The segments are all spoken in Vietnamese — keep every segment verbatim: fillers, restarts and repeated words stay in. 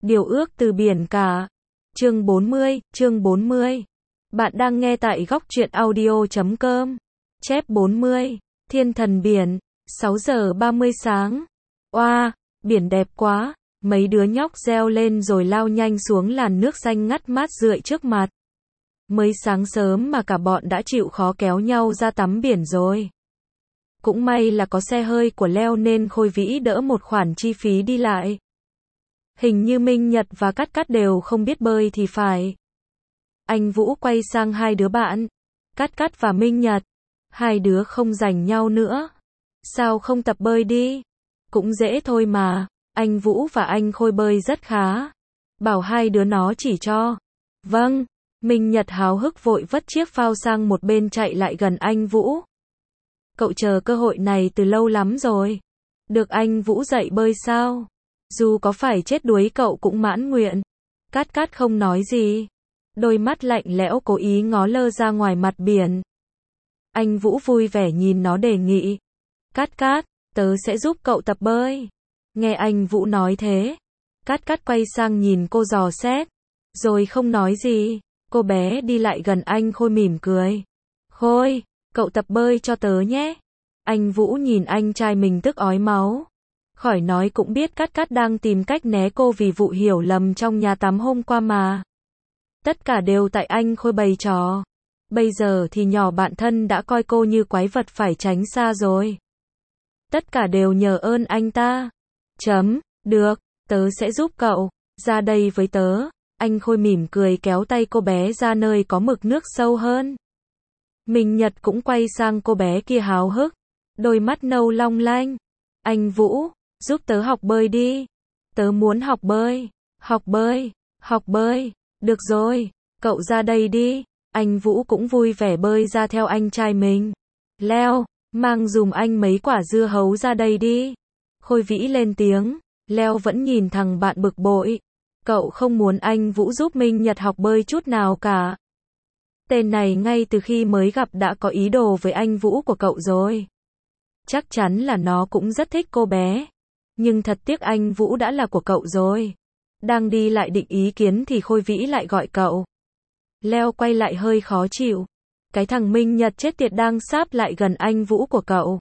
Điều ước từ biển cả. Chương bốn mươi, chương bốn mươi. Bạn đang nghe tại góc truyện audio chấm com. Chép bốn mươi. Thiên thần biển. sáu giờ ba mươi sáng. Oa, biển đẹp quá. Mấy đứa nhóc reo lên rồi lao nhanh xuống làn nước xanh ngắt mát rượi trước mặt. Mới sáng sớm mà cả bọn đã chịu khó kéo nhau ra tắm biển rồi. Cũng may là có xe hơi của Leo nên Khôi Vĩ đỡ một khoản chi phí đi lại. Hình như Minh Nhật và Cát Cát đều không biết bơi thì phải. Anh Vũ quay sang hai đứa bạn. Cát Cát và Minh Nhật. Hai đứa không giành nhau nữa. Sao không tập bơi đi? Cũng dễ thôi mà. Anh Vũ và anh Khôi bơi rất khá. Bảo hai đứa nó chỉ cho. Vâng. Minh Nhật háo hức vội vất chiếc phao sang một bên chạy lại gần anh Vũ. Cậu chờ cơ hội này từ lâu lắm rồi. Được anh Vũ dạy bơi sao? Dù có phải chết đuối cậu cũng mãn nguyện. Cát Cát không nói gì. Đôi mắt lạnh lẽo cố ý ngó lơ ra ngoài mặt biển. Anh Vũ vui vẻ nhìn nó đề nghị. Cát Cát, tớ sẽ giúp cậu tập bơi. Nghe anh Vũ nói thế. Cát Cát quay sang nhìn cô dò xét. Rồi không nói gì. Cô bé đi lại gần anh Khôi mỉm cười. Khôi, cậu tập bơi cho tớ nhé. Anh Vũ nhìn anh trai mình tức ói máu. Khỏi nói cũng biết Cát Cát đang tìm cách né cô vì vụ hiểu lầm trong nhà tắm hôm qua mà. Tất cả đều tại anh Khôi bày trò. Bây giờ thì nhỏ bạn thân đã coi cô như quái vật phải tránh xa rồi. Tất cả đều nhờ ơn anh ta. Chấm, được, tớ sẽ giúp cậu. Ra đây với tớ. Anh Khôi mỉm cười kéo tay cô bé ra nơi có mực nước sâu hơn. Minh Nhật cũng quay sang cô bé kia háo hức. Đôi mắt nâu long lanh. Anh Vũ, giúp tớ học bơi đi. Tớ muốn học bơi. Học bơi. Học bơi. Được rồi. Cậu ra đây đi. Anh Vũ cũng vui vẻ bơi ra theo anh trai mình. Leo, mang dùm anh mấy quả dưa hấu ra đây đi. Khôi Vĩ lên tiếng. Leo vẫn nhìn thằng bạn bực bội. Cậu không muốn anh Vũ giúp Minh Nhật học bơi chút nào cả. Tên này ngay từ khi mới gặp đã có ý đồ với anh Vũ của cậu rồi. Chắc chắn là nó cũng rất thích cô bé. Nhưng thật tiếc anh Vũ đã là của cậu rồi. Đang đi lại định ý kiến thì Khôi Vĩ lại gọi cậu. Leo quay lại hơi khó chịu. Cái thằng Minh Nhật chết tiệt đang sáp lại gần anh Vũ của cậu.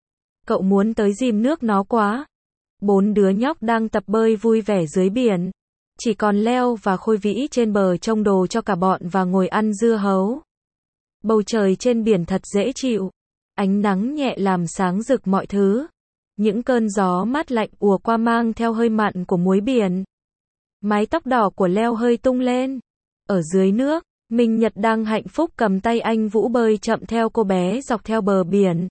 Cậu muốn tới dìm nước nó quá. Bốn đứa nhóc đang tập bơi vui vẻ dưới biển. Chỉ còn Leo và Khôi Vĩ trên bờ trông đồ cho cả bọn và ngồi ăn dưa hấu. Bầu trời trên biển thật dễ chịu. Ánh nắng nhẹ làm sáng rực mọi thứ. Những cơn gió mát lạnh ùa qua mang theo hơi mặn của muối biển. Mái tóc đỏ của Leo hơi tung lên. Ở dưới nước, Minh Nhật đang hạnh phúc cầm tay anh Vũ bơi chậm theo cô bé dọc theo bờ biển.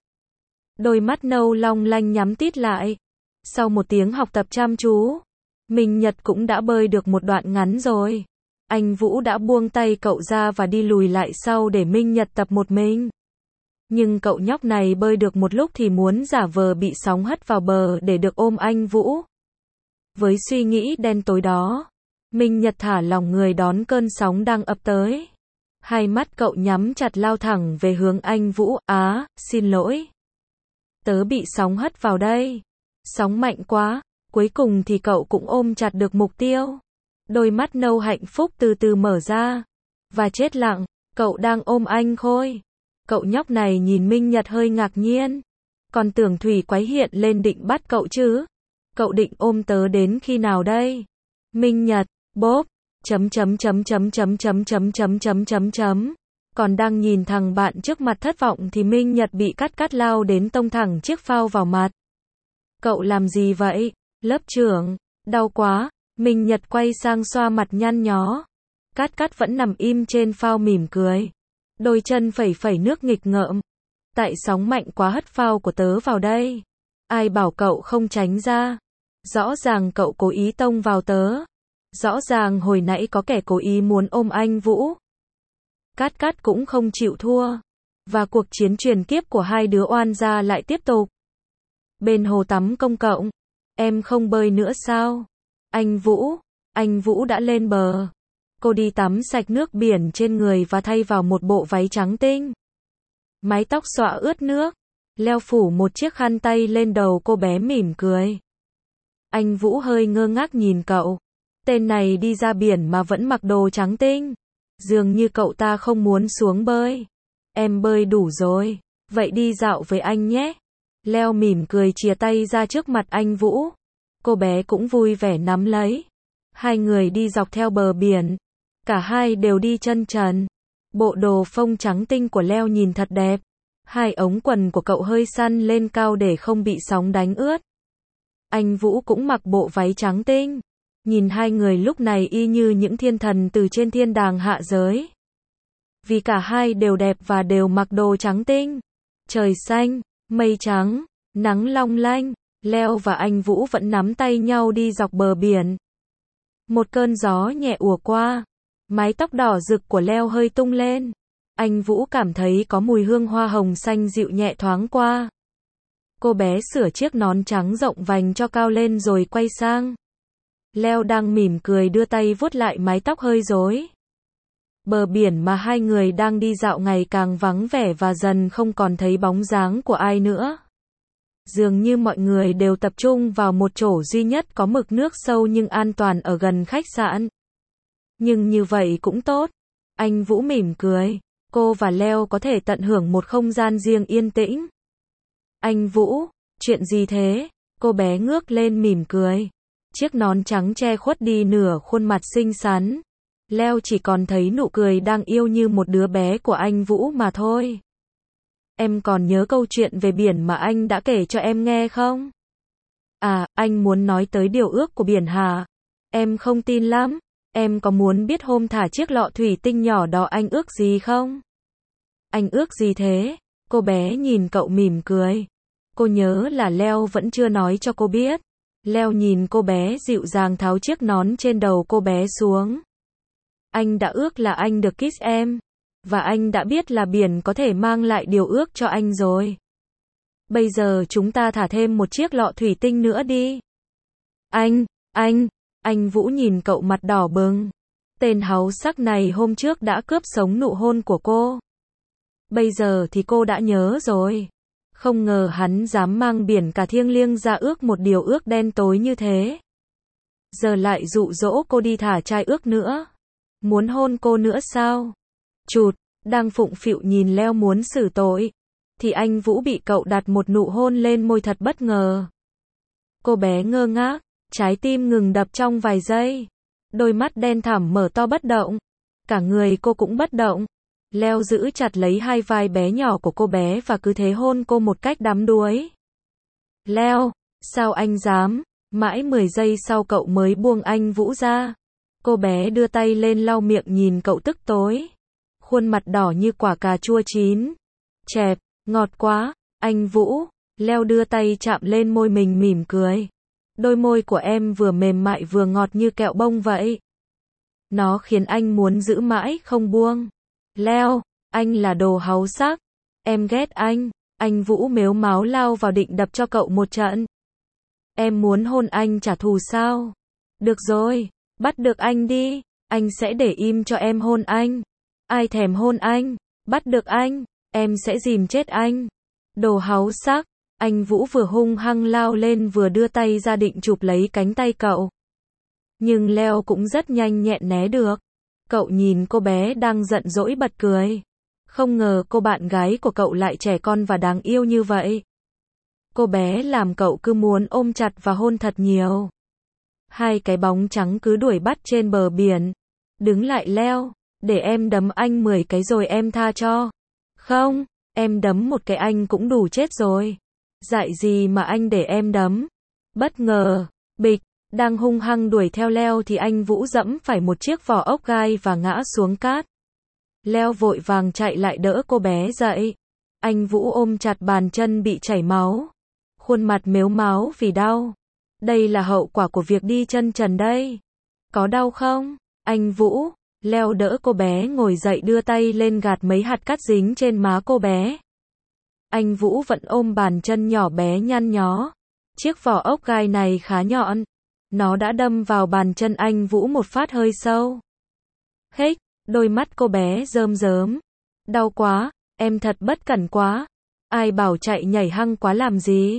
Đôi mắt nâu long lanh nhắm tít lại. Sau một tiếng học tập chăm chú, Minh Nhật cũng đã bơi được một đoạn ngắn rồi. Anh Vũ đã buông tay cậu ra và đi lùi lại sau để Minh Nhật tập một mình. Nhưng cậu nhóc này bơi được một lúc thì muốn giả vờ bị sóng hất vào bờ để được ôm anh Vũ. Với suy nghĩ đen tối đó, Minh Nhật thả lỏng người đón cơn sóng đang ập tới. Hai mắt cậu nhắm chặt lao thẳng về hướng anh Vũ. Á, xin lỗi. Tớ bị sóng hất vào đây. Sóng mạnh quá. Cuối cùng thì cậu cũng ôm chặt được mục tiêu. Đôi mắt nâu hạnh phúc từ từ mở ra. Và chết lặng, cậu đang ôm anh Khôi. Cậu nhóc này nhìn Minh Nhật hơi ngạc nhiên. Còn tưởng Thủy Quái hiện lên định bắt cậu chứ. Cậu định ôm tớ đến khi nào đây? Minh Nhật, bốp, chấm chấm chấm chấm chấm chấm chấm chấm chấm chấm chấm. Còn đang nhìn thằng bạn trước mặt thất vọng thì Minh Nhật bị Cát Cát lao đến tông thẳng chiếc phao vào mặt. Cậu làm gì vậy? Lớp trưởng, đau quá. Minh Nhật quay sang xoa mặt nhăn nhó. Cát Cát vẫn nằm im trên phao mỉm cười. Đôi chân phẩy phẩy nước nghịch ngợm. Tại sóng mạnh quá hất phao của tớ vào đây. Ai bảo cậu không tránh ra? Rõ ràng cậu cố ý tông vào tớ. Rõ ràng hồi nãy có kẻ cố ý muốn ôm anh Vũ. Cát Cát cũng không chịu thua. Và cuộc chiến truyền kiếp của hai đứa oan gia lại tiếp tục. Bên hồ tắm công cộng. Em không bơi nữa sao? Anh Vũ, anh Vũ đã lên bờ. Cô đi tắm sạch nước biển trên người và thay vào một bộ váy trắng tinh. Mái tóc xõa ướt nước. Leo phủ một chiếc khăn tay lên đầu cô bé mỉm cười. Anh Vũ hơi ngơ ngác nhìn cậu. Tên này đi ra biển mà vẫn mặc đồ trắng tinh. Dường như cậu ta không muốn xuống bơi. Em bơi đủ rồi. Vậy đi dạo với anh nhé. Leo mỉm cười chìa tay ra trước mặt anh Vũ. Cô bé cũng vui vẻ nắm lấy. Hai người đi dọc theo bờ biển. Cả hai đều đi chân trần. Bộ đồ phông trắng tinh của Leo nhìn thật đẹp. Hai ống quần của cậu hơi săn lên cao để không bị sóng đánh ướt. Anh Vũ cũng mặc bộ váy trắng tinh. Nhìn hai người lúc này y như những thiên thần từ trên thiên đàng hạ giới. Vì cả hai đều đẹp và đều mặc đồ trắng tinh. Trời xanh, mây trắng, nắng long lanh, Leo và anh Vũ vẫn nắm tay nhau đi dọc bờ biển. Một cơn gió nhẹ ùa qua, mái tóc đỏ rực của Leo hơi tung lên. Anh Vũ cảm thấy có mùi hương hoa hồng xanh dịu nhẹ thoáng qua. Cô bé sửa chiếc nón trắng rộng vành cho cao lên rồi quay sang. Leo đang mỉm cười đưa tay vuốt lại mái tóc hơi rối. Bờ biển mà hai người đang đi dạo ngày càng vắng vẻ và dần không còn thấy bóng dáng của ai nữa. Dường như mọi người đều tập trung vào một chỗ duy nhất có mực nước sâu nhưng an toàn ở gần khách sạn. Nhưng như vậy cũng tốt. Anh Vũ mỉm cười. Cô và Leo có thể tận hưởng một không gian riêng yên tĩnh. Anh Vũ, chuyện gì thế? Cô bé ngước lên mỉm cười. Chiếc nón trắng che khuất đi nửa khuôn mặt xinh xắn. Leo chỉ còn thấy nụ cười đang yêu như một đứa bé của anh Vũ mà thôi. Em còn nhớ câu chuyện về biển mà anh đã kể cho em nghe không? À, anh muốn nói tới điều ước của biển hả? Em không tin lắm. Em có muốn biết hôm thả chiếc lọ thủy tinh nhỏ đó anh ước gì không? Anh ước gì thế? Cô bé nhìn cậu mỉm cười. Cô nhớ là Leo vẫn chưa nói cho cô biết. Leo nhìn cô bé dịu dàng tháo chiếc nón trên đầu cô bé xuống. Anh đã ước là anh được kiss em. Và anh đã biết là biển có thể mang lại điều ước cho anh rồi. Bây giờ chúng ta thả thêm một chiếc lọ thủy tinh nữa đi. Anh, anh, anh Vũ nhìn cậu mặt đỏ bừng. Tên háu sắc này hôm trước đã cướp sống nụ hôn của cô. Bây giờ thì cô đã nhớ rồi. Không ngờ hắn dám mang biển cả thiêng liêng ra ước một điều ước đen tối như thế. Giờ lại dụ dỗ cô đi thả trai ước nữa. Muốn hôn cô nữa sao? Chụt, đang phụng phịu nhìn Leo muốn xử tội. Thì anh Vũ bị cậu đặt một nụ hôn lên môi thật bất ngờ. Cô bé ngơ ngác, trái tim ngừng đập trong vài giây. Đôi mắt đen thẳm mở to bất động. Cả người cô cũng bất động. Leo giữ chặt lấy hai vai bé nhỏ của cô bé và cứ thế hôn cô một cách đắm đuối. Leo, sao anh dám? Mãi mười giây sau cậu mới buông anh Vũ ra. Cô bé đưa tay lên lau miệng nhìn cậu tức tối. Khuôn mặt đỏ như quả cà chua chín. Chẹp, ngọt quá, anh Vũ. Leo đưa tay chạm lên môi mình mỉm cười. Đôi môi của em vừa mềm mại vừa ngọt như kẹo bông vậy. Nó khiến anh muốn giữ mãi không buông. Leo, anh là đồ háu sắc. Em ghét anh. Anh Vũ mếu máo lao vào định đập cho cậu một trận. Em muốn hôn anh trả thù sao? Được rồi, bắt được anh đi. Anh sẽ để im cho em hôn anh. Ai thèm hôn anh? Bắt được anh, em sẽ dìm chết anh. Đồ háu sắc. Anh Vũ vừa hung hăng lao lên vừa đưa tay ra định chụp lấy cánh tay cậu. Nhưng Leo cũng rất nhanh nhẹn né được. Cậu nhìn cô bé đang giận dỗi bật cười. Không ngờ cô bạn gái của cậu lại trẻ con và đáng yêu như vậy. Cô bé làm cậu cứ muốn ôm chặt và hôn thật nhiều. Hai cái bóng trắng cứ đuổi bắt trên bờ biển. Đứng lại Leo, để em đấm anh mười cái rồi em tha cho. Không, em đấm một cái anh cũng đủ chết rồi. Dại gì mà anh để em đấm. Bất ngờ, bịch, đang hung hăng đuổi theo Leo thì anh Vũ dẫm phải một chiếc vỏ ốc gai và ngã xuống cát. Leo vội vàng chạy lại đỡ cô bé dậy. Anh Vũ ôm chặt bàn chân bị chảy máu. Khuôn mặt mếu máo vì đau. Đây là hậu quả của việc đi chân trần đây. Có đau không? Anh Vũ. Leo đỡ cô bé ngồi dậy đưa tay lên gạt mấy hạt cát dính trên má cô bé. Anh Vũ vẫn ôm bàn chân nhỏ bé nhăn nhó. Chiếc vỏ ốc gai này khá nhọn. Nó đã đâm vào bàn chân anh Vũ một phát hơi sâu. Hếch, đôi mắt cô bé rơm rớm. Đau quá, em thật bất cẩn quá. Ai bảo chạy nhảy hăng quá làm gì?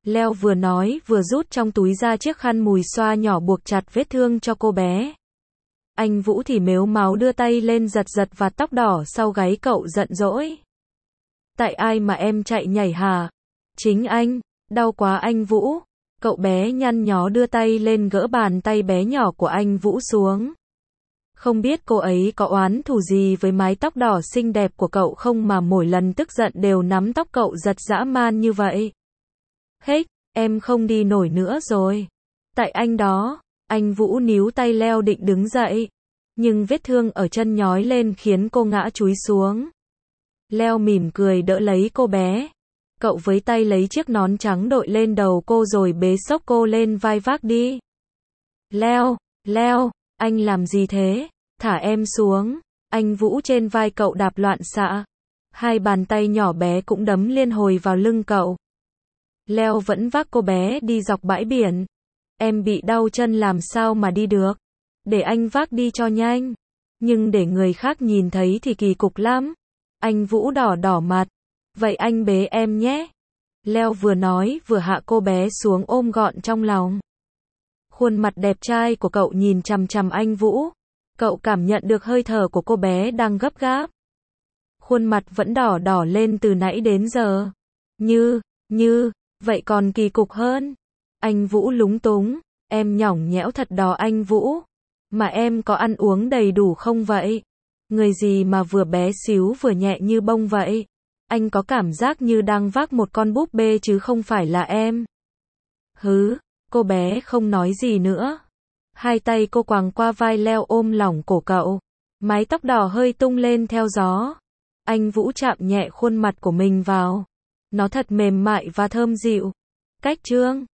Leo vừa nói vừa rút trong túi ra chiếc khăn mùi xoa nhỏ buộc chặt vết thương cho cô bé. Anh Vũ thì mếu máo đưa tay lên giật giật vạt tóc đỏ sau gáy cậu giận dỗi. Tại ai mà em chạy nhảy hả? Chính anh, đau quá anh Vũ. Cậu bé nhăn nhó đưa tay lên gỡ bàn tay bé nhỏ của anh Vũ xuống. Không biết cô ấy có oán thù gì với mái tóc đỏ xinh đẹp của cậu không mà mỗi lần tức giận đều nắm tóc cậu giật dã man như vậy. Hết, em không đi nổi nữa rồi. Tại anh đó, anh Vũ níu tay Leo định đứng dậy. Nhưng vết thương ở chân nhói lên khiến cô ngã chúi xuống. Leo mỉm cười đỡ lấy cô bé. Cậu với tay lấy chiếc nón trắng đội lên đầu cô rồi bế xốc cô lên vai vác đi. Leo, Leo, anh làm gì thế? Thả em xuống. Anh Vũ trên vai cậu đạp loạn xạ. Hai bàn tay nhỏ bé cũng đấm liên hồi vào lưng cậu. Leo vẫn vác cô bé đi dọc bãi biển. Em bị đau chân làm sao mà đi được? Để anh vác đi cho nhanh. Nhưng để người khác nhìn thấy thì kỳ cục lắm. Anh Vũ đỏ đỏ mặt. Vậy anh bế em nhé. Leo vừa nói vừa hạ cô bé xuống ôm gọn trong lòng. Khuôn mặt đẹp trai của cậu nhìn chằm chằm anh Vũ. Cậu cảm nhận được hơi thở của cô bé đang gấp gáp. Khuôn mặt vẫn đỏ đỏ lên từ nãy đến giờ. Như, như, vậy còn kỳ cục hơn. Anh Vũ lúng túng. Em nhõng nhẽo thật đó anh Vũ. Mà em có ăn uống đầy đủ không vậy? Người gì mà vừa bé xíu vừa nhẹ như bông vậy? Anh có cảm giác như đang vác một con búp bê chứ không phải là em. Hứ, cô bé không nói gì nữa. Hai tay cô quàng qua vai Leo ôm lỏng cổ cậu. Mái tóc đỏ hơi tung lên theo gió. Anh Vũ chạm nhẹ khuôn mặt của mình vào. Nó thật mềm mại và thơm dịu. Cách chương